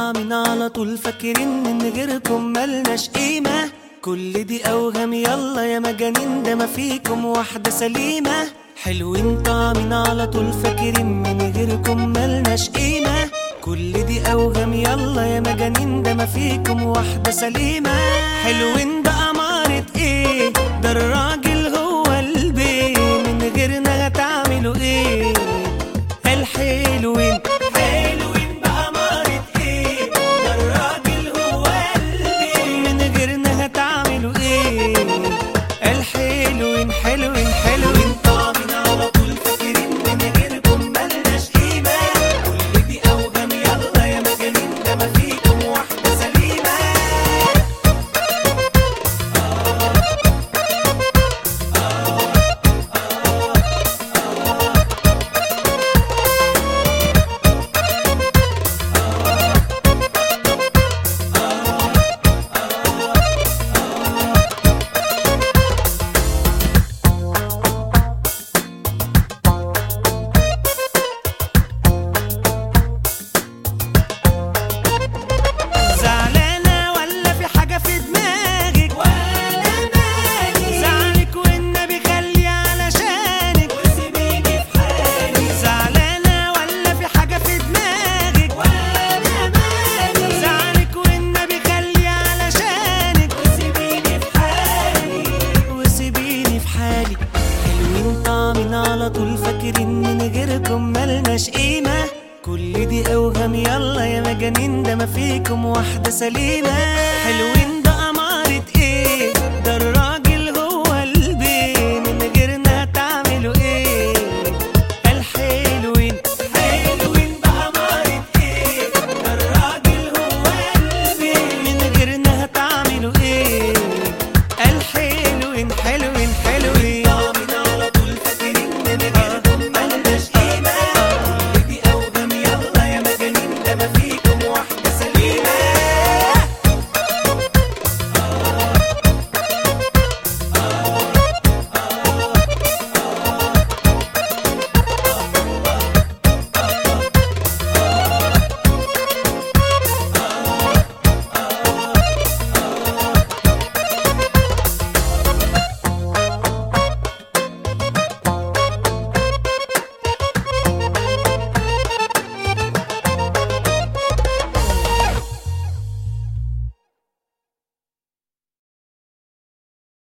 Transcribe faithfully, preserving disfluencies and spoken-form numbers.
طعمين على طول فاكرين ان غيركم ملناش قيمة. كل دي اوهام يلا يا مجانين، ده ما فيكم واحدة سليمة. حلوين طعمين على طول فاكرين ان غيركم ملناش قيمة. كل دي اوهام يلا يا مجانين، ده ما فيكم واحدة سليمة. حلوين بأمارة ايه؟ ده الراجل هو البيه، من غيرنا هتعملوا ايه؟ الحلوين حلوين بأمارة ايه؟ ده الراجل هو البيه، من غيرنا هتعملوا ايه؟ الحلوين حلوين حلوين طعمين على طول فاكرين ان غيركم ملناش قيمة. كل دي اوهام يلا يا مجانين، ده ما فيكم واحدة سليمة. زعلانة ولا في حاجة في دماغك؟ ولا مالي، زعلك والنبي خلي علشانك وسيبيني في حالي. زعلانة ولا في حاجة في دماغك؟ ولا مالي، زعلك والنبي خلي علشانك وسيبيني في حالي، وسيبيني في حالي. حلوين طعمين على طول فاكرين ان غيركم ملناش قيمة. كل دي اوهام يلا يا مجانين، ده ما فيكم واحدة سليمة. حلوين